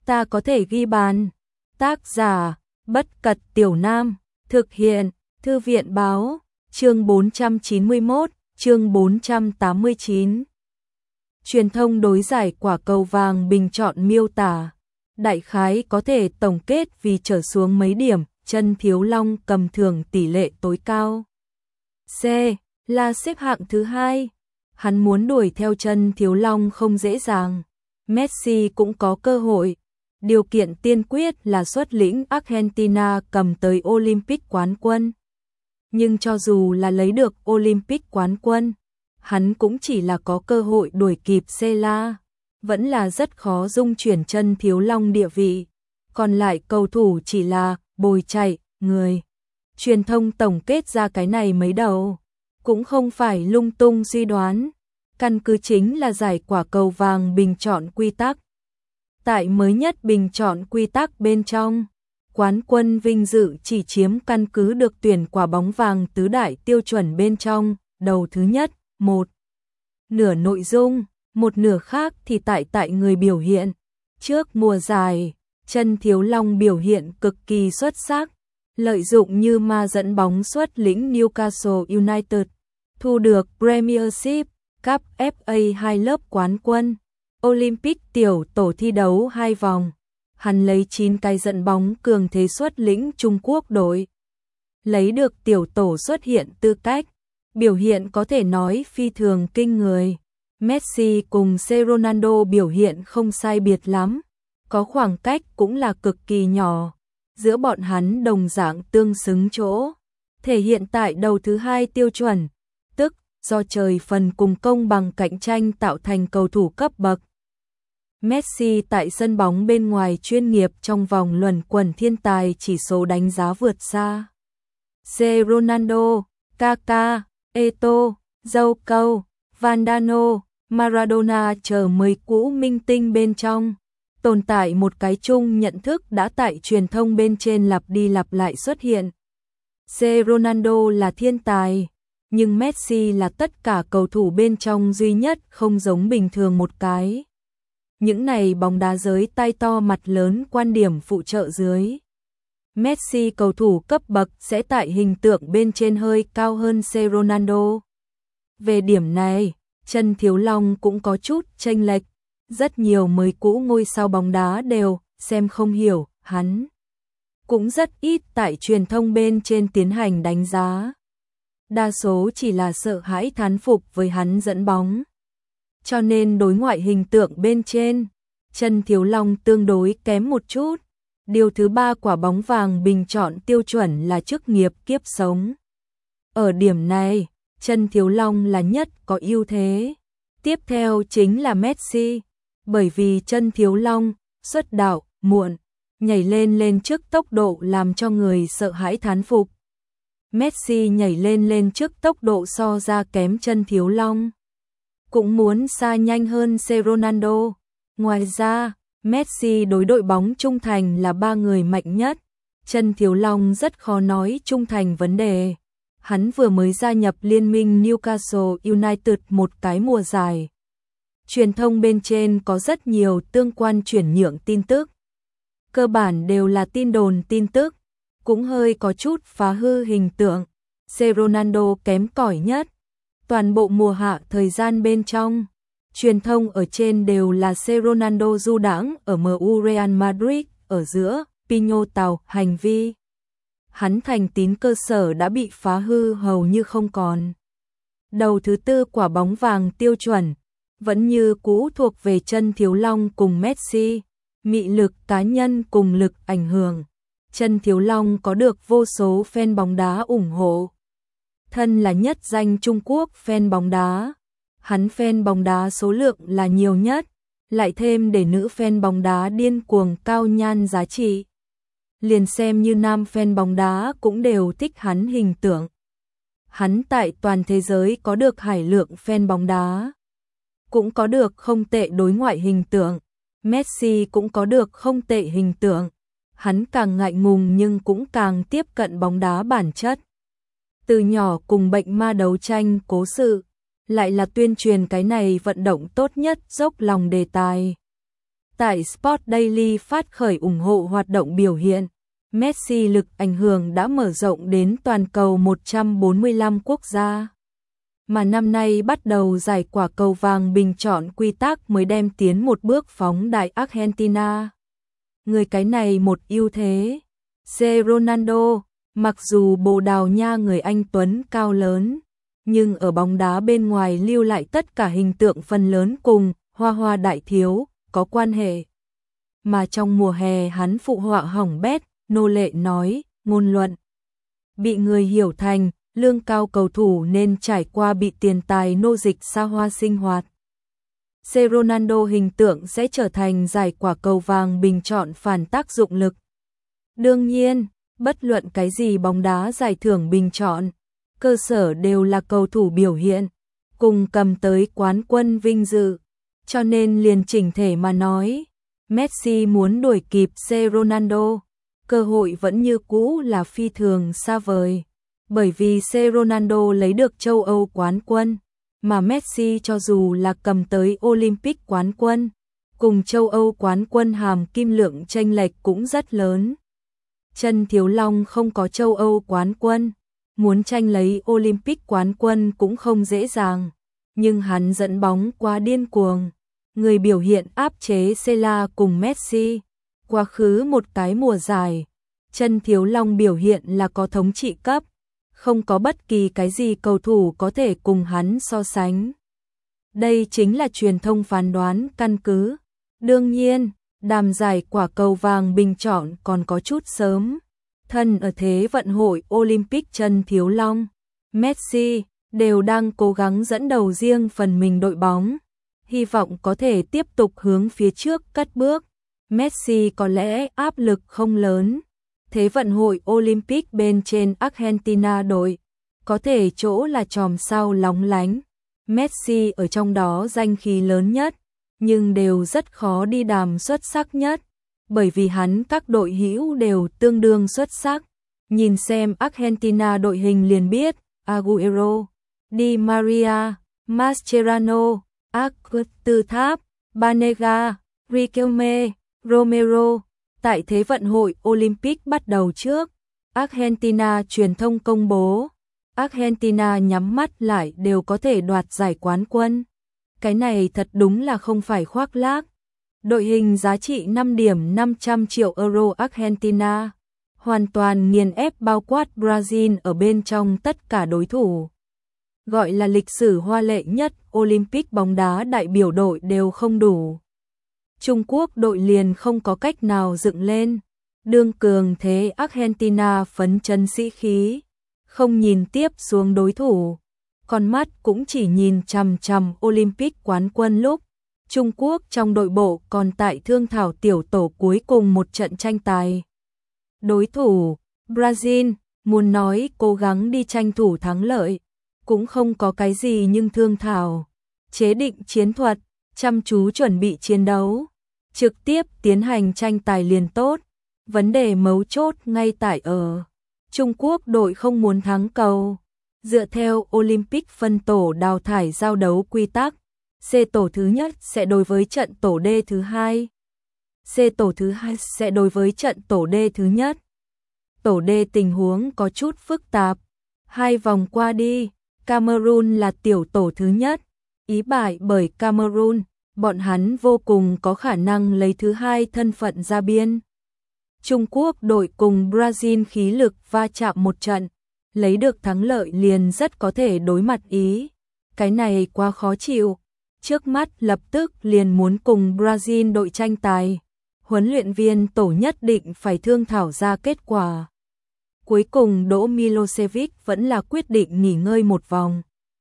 ta có thể ghi bàn. Tác giả, Bất Cật Tiểu Nam, thực hiện, Thư viện Báo, chương 491, chương 489. Truyền thông đối giải quả cầu vàng bình chọn miêu tả. Đại khái có thể tổng kết vì trở xuống mấy điểm, Chân Thiếu Long cầm thưởng tỷ lệ tối cao. C. Là xếp hạng thứ 2. Hắn muốn đuổi theo Chân Thiếu Long không dễ dàng. Messi cũng có cơ hội. Điều kiện tiên quyết là xuất lĩnh Argentina cầm tới Olympic quán quân. Nhưng cho dù là lấy được Olympic quán quân, hắn cũng chỉ là có cơ hội đuổi kịp Cela, vẫn là rất khó dung chuyển Chân Thiếu Long địa vị. Còn lại cầu thủ chỉ là bồi chạy, người. Truyền thông tổng kết ra cái này mấy đầu, cũng không phải lung tung suy đoán, căn cứ chính là giải quả cầu vàng bình chọn quy tắc. Tại mới nhất bình chọn quy tắc bên trong, quán quân vinh dự chỉ chiếm căn cứ được tuyển quả bóng vàng tứ đại tiêu chuẩn bên trong, đầu thứ nhất, một nửa nội dung, một nửa khác thì tại người biểu hiện. Trước mùa giải, Chân Thiếu Long biểu hiện cực kỳ xuất sắc, lợi dụng như ma dẫn bóng xuất lĩnh Newcastle United, thu được Premiership, Cup FA 2 lớp quán quân, Olympic tiểu tổ thi đấu 2 vòng. Hắn lấy 9 cái dẫn bóng cường thế xuất lĩnh Trung Quốc đội, lấy được tiểu tổ xuất hiện tư cách, biểu hiện có thể nói phi thường kinh người. Messi cùng C. Ronaldo biểu hiện không sai biệt lắm, có khoảng cách cũng là cực kỳ nhỏ, giữa bọn hắn đồng dạng tương xứng chỗ, thể hiện tại đầu thứ 2 tiêu chuẩn, tức do trời phần cùng công bằng cạnh tranh tạo thành cầu thủ cấp bậc. Messi tại sân bóng bên ngoài chuyên nghiệp trong vòng luẩn quẩn thiên tài chỉ số đánh giá vượt xa. C. Ronaldo, Kaká, Eto'o, Zhou, Vandano, Maradona chờ mấy cũ minh tinh bên trong. Tồn tại một cái chung nhận thức đã tại truyền thông bên trên lặp đi lặp lại xuất hiện. C. Ronaldo là thiên tài, nhưng Messi là tất cả cầu thủ bên trong duy nhất không giống bình thường một cái. Những này bóng đá giới tai to mặt lớn quan điểm phụ trợ dưới. Messi cầu thủ cấp bậc sẽ tại hình tượng bên trên hơi cao hơn C. Ronaldo. Về điểm này, Chân Thiếu Long cũng có chút chênh lệch. Rất nhiều mới cũ ngôi sao bóng đá đều xem không hiểu, hắn cũng rất ít tại truyền thông bên trên tiến hành đánh giá. Đa số chỉ là sợ hãi thán phục với hắn dẫn bóng. Cho nên đối ngoại hình tượng bên trên, Chân Thiếu Long tương đối kém một chút. Điều thứ 3 quả bóng vàng bình chọn tiêu chuẩn là chức nghiệp kiếp sống. Ở điểm này, Chân Thiếu Long là nhất có ưu thế. Tiếp theo chính là Messi, bởi vì Chân Thiếu Long xuất đạo muộn, nhảy lên trước tốc độ làm cho người sợ hãi thán phục. Messi nhảy lên trước tốc độ so ra kém Chân Thiếu Long, cũng muốn xa nhanh hơn C. Ronaldo. Ngoài ra, Messi đối đội bóng trung thành là 3 người mạnh nhất. Chân Thiếu Long rất khó nói trung thành vấn đề. Hắn vừa mới gia nhập liên minh Newcastle United một cái mùa giải. Truyền thông bên trên có rất nhiều tương quan chuyển nhượng tin tức. Cơ bản đều là tin đồn tin tức, cũng hơi có chút phá hư hình tượng. C. Ronaldo kém cỏi nhất. Toàn bộ mùa hạ thời gian bên trong, truyền thông ở trên đều là C. Ronaldo du đãng ở MU Real Madrid, ở giữa, Pinho tàu, hành vi. Hắn thành tín cơ sở đã bị phá hư hầu như không còn. Đầu thứ 4 quả bóng vàng tiêu chuẩn, vẫn như cũ thuộc về Chân Thiếu Long cùng Messi, mị lực cá nhân cùng lực ảnh hưởng. Chân Thiếu Long có được vô số fan bóng đá ủng hộ. Thân là nhất danh Trung Quốc fan bóng đá, hắn fan bóng đá số lượng là nhiều nhất, lại thêm để nữ fan bóng đá điên cuồng cao nhan giá trị. Liền xem như nam fan bóng đá cũng đều thích hắn hình tượng. Hắn tại toàn thế giới có được hải lượng fan bóng đá, cũng có được không tệ đối ngoại hình tượng. Messi cũng có được không tệ hình tượng. Hắn càng ngại ngùng nhưng cũng càng tiếp cận bóng đá bản chất. Từ nhỏ cùng bệnh ma đấu tranh cố sự, lại là tuyên truyền cái này vận động tốt nhất dốc lòng đề tài. Tại Sport Daily phát khởi ủng hộ hoạt động biểu hiện, Messi lực ảnh hưởng đã mở rộng đến toàn cầu 145 quốc gia. Mà năm nay bắt đầu giải quả cầu vàng bình chọn quy tắc mới đem tiến một bước phóng đại Argentina. Người cái này một ưu thế. C. Ronaldo, mặc dù Bồ Đào Nha người Anh Tuấn cao lớn, nhưng ở bóng đá bên ngoài lưu lại tất cả hình tượng phần lớn cùng Hoa Hoa đại thiếu có quan hệ. Mà trong mùa hè hắn phụ họa hỏng bét, nô lệ nói, ngôn luận bị người hiểu thành lương cao cầu thủ nên trải qua bị tiền tài nô dịch xa hoa sinh hoạt. C. Ronaldo hình tượng sẽ trở thành giải quả cầu vàng bình chọn phản tác dụng lực. Đương nhiên, bất luận cái gì bóng đá giải thưởng bình chọn, cơ sở đều là cầu thủ biểu hiện, cùng cầm tới quán quân vinh dự. Cho nên liền chỉnh thể mà nói, Messi muốn đuổi kịp C. Ronaldo, cơ hội vẫn như cũ là phi thường xa vời. Bởi vì C. Ronaldo lấy được châu Âu quán quân, mà Messi cho dù là cầm tới Olympic quán quân, cùng châu Âu quán quân hàm kim lượng chênh lệch cũng rất lớn. Trần Thiếu Long không có châu Âu quán quân, muốn tranh lấy Olympic quán quân cũng không dễ dàng, nhưng hắn dẫn bóng quá điên cuồng, người biểu hiện áp chế Sela cùng Messi. Quá khứ một cái mùa giải, Trần Thiếu Long biểu hiện là có thống trị cấp, không có bất kỳ cái gì cầu thủ có thể cùng hắn so sánh. Đây chính là truyền thông phán đoán căn cứ. Đương nhiên, đàm giải quả cầu vàng bình chọn còn có chút sớm. Thân ở thế vận hội Olympic Trần Thiếu Long, Messi đều đang cố gắng dẫn đầu riêng phần mình đội bóng, hy vọng có thể tiếp tục hướng phía trước cất bước. Messi có lẽ áp lực không lớn. Thế vận hội Olympic bên trên Argentina đội, có thể chỗ là chòm sao lóng lánh. Messi ở trong đó danh khí lớn nhất, nhưng đều rất khó đi đàm xuất sắc nhất, bởi vì hắn các đội hữu đều tương đương xuất sắc. Nhìn xem Argentina đội hình liền biết, Agüero, Di Maria, Mascherano, Tư Tháp, Banega, Riquelme, Romero. Tại Thế vận hội Olympic bắt đầu trước, Argentina truyền thông công bố, Argentina nhắm mắt lại đều có thể đoạt giải quán quân. Cái này thật đúng là không phải khoác lác. Đội hình giá trị 5 điểm 500 triệu euro Argentina, hoàn toàn nghiền ép bao quát Brazil ở bên trong tất cả đối thủ. Gọi là lịch sử hoa lệ nhất Olympic bóng đá đại biểu đội đều không đủ. Trung Quốc đội liền không có cách nào dựng lên. Đương cường thế Argentina phấn chấn sĩ khí, không nhìn tiếp xuống đối thủ, con mắt cũng chỉ nhìn chằm chằm Olympic quán quân lúc Trung Quốc trong đội bộ còn tại thương thảo tiểu tổ cuối cùng một trận tranh tài. Đối thủ, Brazil, muốn nói cố gắng đi tranh thủ thắng lợi, cũng không có cái gì nhưng thương thảo, chế định chiến thuật, chăm chú chuẩn bị chiến đấu, trực tiếp tiến hành tranh tài liền tốt. Vấn đề mấu chốt ngay tại ở Trung Quốc đội không muốn thắng cầu. Dựa theo Olympic phân tổ đào thải giao đấu quy tắc, C tổ thứ nhất sẽ đối với trận tổ D thứ hai, C tổ thứ hai sẽ đối với trận tổ D thứ nhất. Tổ D tình huống có chút phức tạp. 2 vòng qua đi, Cameroon là tiểu tổ thứ nhất, ý bại bởi Cameroon, bọn hắn vô cùng có khả năng lấy thứ hai thân phận ra biên. Trung Quốc đội cùng Brazil khí lực va chạm một trận, lấy được thắng lợi liền rất có thể đối mặt Ý. Cái này quá khó chịu. Trước mắt lập tức liền muốn cùng Brazil đội tranh tài. Huấn luyện viên tổ nhất định phải thương thảo ra kết quả. Cuối cùng Đỗ Milosevic vẫn là quyết định nghỉ ngơi một vòng.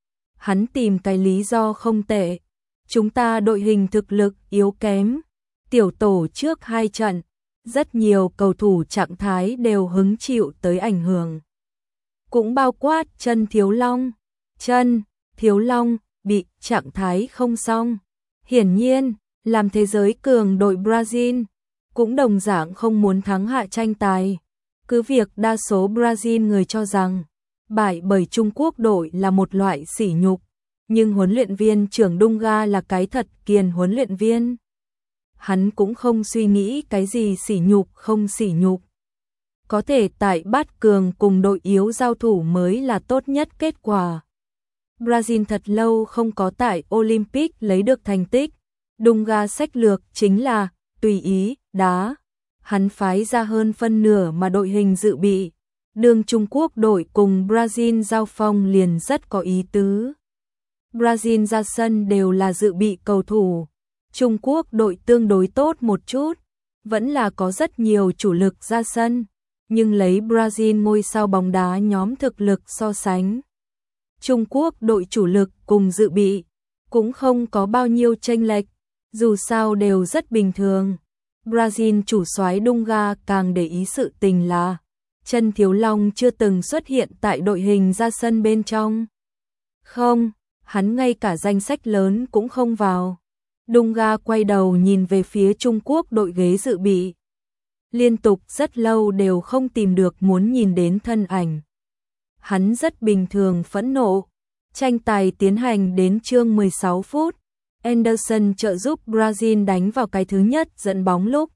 Hắn tìm cái lý do không tệ. Chúng ta đội hình thực lực yếu kém. Tiểu tổ trước 2 trận, rất nhiều cầu thủ trạng thái đều hứng chịu tới ảnh hưởng. Cũng bao quát Trần Thiếu Long. Trần Thiếu Long bị trạng thái không xong. Hiển nhiên, làm thế giới cường đội Brazil, cũng đồng dạng không muốn thắng hạ tranh tài. Cứ việc đa số Brazil người cho rằng, bại bởi Trung Quốc đội là một loại sỉ nhục, nhưng huấn luyện viên trưởng Dunga là cái thật kiền huấn luyện viên. hắn cũng không suy nghĩ cái gì sỉ nhục không sỉ nhục. Có thể tại bát cường cùng đội yếu giao thủ mới là tốt nhất kết quả. Brazil thật lâu không có tại Olympic lấy được thành tích. Dunga sách lược chính là tùy ý đá. Hắn phái ra hơn phân nửa mà đội hình dự bị. Đường Trung Quốc đội cùng Brazil giao phong liền rất có ý tứ. Brazil ra sân đều là dự bị cầu thủ. Trung Quốc đội tương đối tốt một chút, vẫn là có rất nhiều chủ lực ra sân, nhưng lấy Brazil ngôi sao bóng đá nhóm thực lực so sánh. Trung Quốc đội chủ lực cùng dự bị cũng không có bao nhiêu chênh lệch, dù sao đều rất bình thường. Brazil chủ soái Dunga càng để ý sự tình là Trần Thiếu Long chưa từng xuất hiện tại đội hình ra sân bên trong. Không, hắn ngay cả danh sách lớn cũng không vào. Dunga quay đầu nhìn về phía Trung Quốc đội ghế dự bị. Liên tục rất lâu đều không tìm được muốn nhìn đến thân ảnh. Hắn rất bình thường phẫn nộ. Tranh tài tiến hành đến chương 16 phút. Anderson trợ giúp Brazil đánh vào cái thứ nhất dẫn bóng lúc.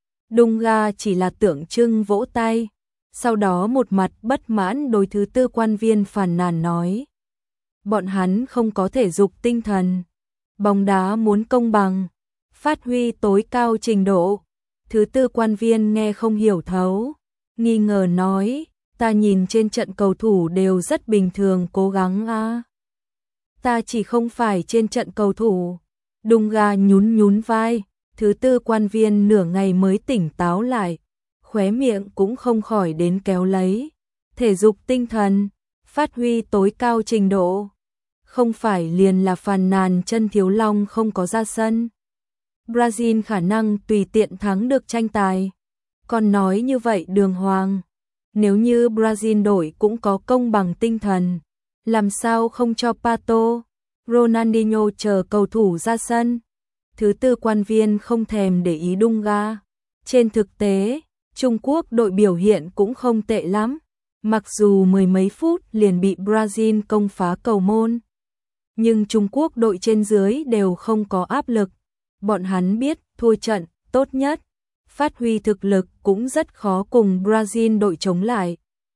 Dunga chỉ là tượng trưng vỗ tay. Sau đó một mặt bất mãn đối thứ tư quan viên phàn nàn nói. Bọn hắn không có thể dục tinh thần. Bóng đá muốn công bằng, phát huy tối cao trình độ. Thứ tư quan viên nghe không hiểu thấu, nghi ngờ nói, ta nhìn trên trận cầu thủ đều rất bình thường cố gắng a. Ta chỉ không phải trên trận cầu thủ. Dunga nhún nhún vai, thứ tư quan viên nửa ngày mới tỉnh táo lại, khóe miệng cũng không khỏi đến kéo lấy. Thể dục tinh thần, phát huy tối cao trình độ. Không phải liền là phàn nàn Trần Thiếu Long không có ra sân. Brazil khả năng tùy tiện thắng được tranh tài. Còn nói như vậy đường hoàng. Nếu như Brazil đội cũng có công bằng tinh thần, làm sao không cho Pato, Ronaldinho chờ cầu thủ ra sân. Thứ tư quan viên không thèm để ý Dunga. Trên thực tế, Trung Quốc đội biểu hiện cũng không tệ lắm. Mặc dù mười mấy phút liền bị Brazil công phá cầu môn. Nhưng Trung Quốc đội trên dưới đều không có áp lực. Bọn hắn biết thua trận tốt nhất, phát huy thực lực cũng rất khó cùng Brazil đội chống lại.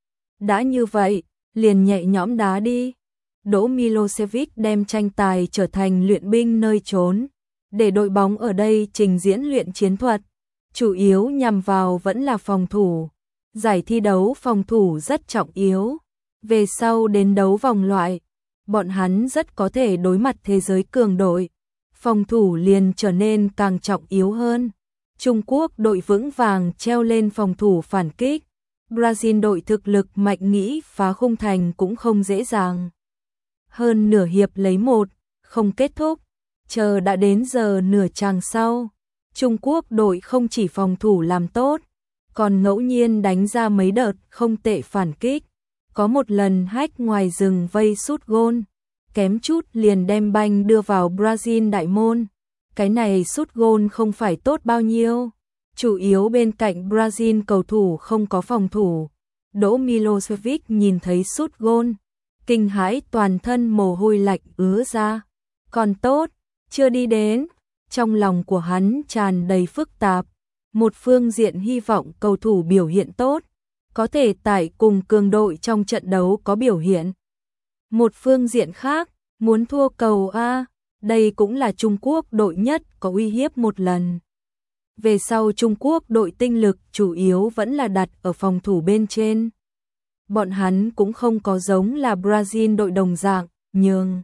Đã như vậy, liền nhẹ nhõm đá đi. Đỗ Milosevic đem tranh tài trở thành luyện binh nơi trốn, để đội bóng ở đây trình diễn luyện chiến thuật, chủ yếu nhằm vào vẫn là phòng thủ. Giải thi đấu phòng thủ rất trọng yếu. Về sau đến đấu vòng loại, bọn hắn rất có thể đối mặt thế giới cường đội. Phòng thủ liền trở nên càng trọng yếu hơn. Trung Quốc đội vững vàng treo lên phòng thủ phản kích. Brazil đội thực lực mạnh nghĩ phá khung thành cũng không dễ dàng. Hơn nửa hiệp lấy một, không kết thúc. Chờ đã đến giờ nửa chàng sau. Trung Quốc đội không chỉ phòng thủ làm tốt, còn ngẫu nhiên đánh ra mấy đợt không tệ phản kích. Có một lần hack ngoài rừng vây sút gôn, kém chút liền đem banh đưa vào Brazil đại môn. Cái này sút gôn không phải tốt bao nhiêu, chủ yếu bên cạnh Brazil cầu thủ không có phòng thủ. Đỗ Milosevic nhìn thấy sút gôn, kinh hãi toàn thân mồ hôi lạnh ứa ra. Còn tốt, chưa đi đến, trong lòng của hắn tràn đầy phức tạp. Một phương diện hy vọng cầu thủ biểu hiện tốt, có thể tại cùng cường đội trong trận đấu có biểu hiện. Một phương diện khác, muốn thua cầu A, đây cũng là Trung Quốc đội nhất có uy hiếp một lần. Về sau Trung Quốc đội tinh lực chủ yếu vẫn là đặt ở phòng thủ bên trên. Bọn hắn cũng không có giống là Brazil đội đồng dạng, nhưng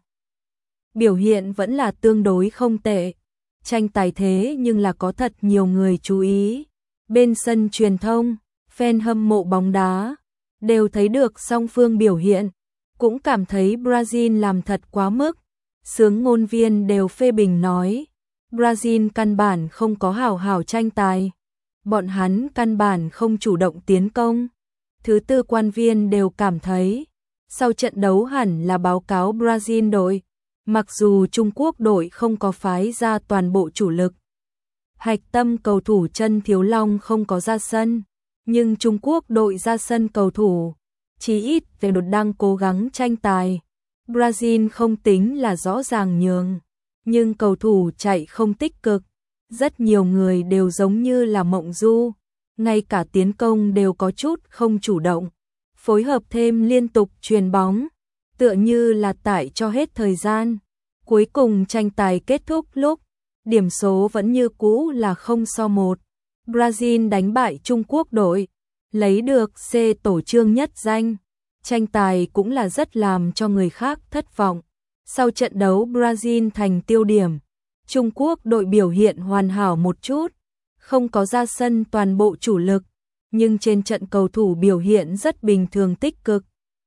biểu hiện vẫn là tương đối không tệ. Tranh tài thế nhưng là có thật nhiều người chú ý. Bên sân truyền thông, fan hâm mộ bóng đá đều thấy được song phương biểu hiện, cũng cảm thấy Brazil làm thật quá mức. Sướng ngôn viên đều phê bình nói, Brazil căn bản không có hảo hảo tranh tài. Bọn hắn căn bản không chủ động tiến công. Thứ tư quan viên đều cảm thấy, sau trận đấu hẳn là báo cáo Brazil đội. Mặc dù Trung Quốc đội không có phái ra toàn bộ chủ lực, hạch tâm cầu thủ Trần Thiếu Long không có ra sân, nhưng Trung Quốc đội ra sân cầu thủ, chí ít về đột đang cố gắng tranh tài. Brazil không tính là rõ ràng nhường, nhưng cầu thủ chạy không tích cực, rất nhiều người đều giống như là mộng du, ngay cả tiến công đều có chút không chủ động, phối hợp thêm liên tục chuyền bóng, tựa như là tải cho hết thời gian. Cuối cùng tranh tài kết thúc lúc điểm số vẫn như cũ là 0-1. Brazil đánh bại Trung Quốc đội, lấy được C tổ chương nhất danh. Tranh tài cũng là rất làm cho người khác thất vọng. Sau trận đấu Brazil thành tiêu điểm, Trung Quốc đội biểu hiện hoàn hảo một chút, không có ra sân toàn bộ chủ lực, nhưng trên trận cầu thủ biểu hiện rất bình thường tích cực.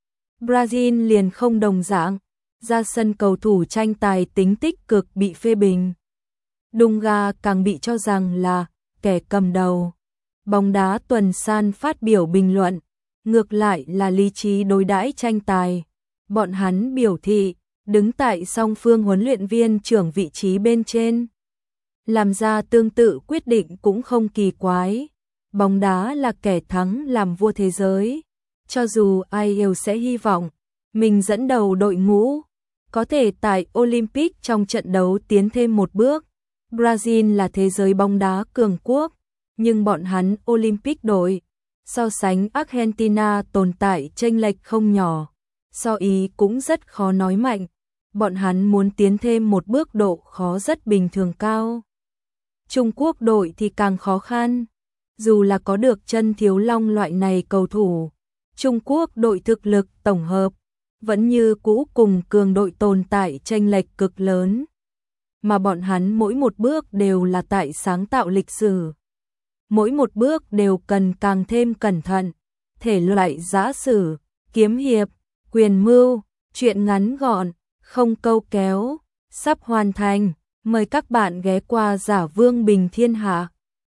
Brazil liền không đồng dạng, ra sân cầu thủ tranh tài tính tích cực bị phê bình. Dunga càng bị cho rằng là kẻ cầm đầu. Bóng đá tuần san phát biểu bình luận, ngược lại là lý trí đối đãi tranh tài. Bọn hắn biểu thị, đứng tại song phương huấn luyện viên trưởng vị trí bên trên. Làm ra tương tự quyết định cũng không kỳ quái. Bóng đá là kẻ thắng làm vua thế giới. Cho dù ai đều sẽ hy vọng, mình dẫn đầu đội ngũ, có thể tại Olympic trong trận đấu tiến thêm một bước. Brazil là thế giới bóng đá cường quốc, nhưng bọn hắn Olympic đội, so sánh Argentina tồn tại chênh lệch không nhỏ. So Ý cũng rất khó nói mạnh, bọn hắn muốn tiến thêm một bước độ khó rất bình thường cao. Trung Quốc đội thì càng khó khăn, dù là có được chân thiếu long loại này cầu thủ, Trung Quốc đội thực lực tổng hợp vẫn như cũ cùng cường đội tồn tại chênh lệch cực lớn, mà bọn hắn mỗi một bước đều là tại sáng tạo lịch sử. Mỗi một bước đều cần càng thêm cẩn thận, thể loại giã sử, kiếm hiệp, quyền mưu, truyện ngắn gọn, không câu kéo, sắp hoàn thành. Mời các bạn ghé qua Giả Vương Bình Thiên Hạ.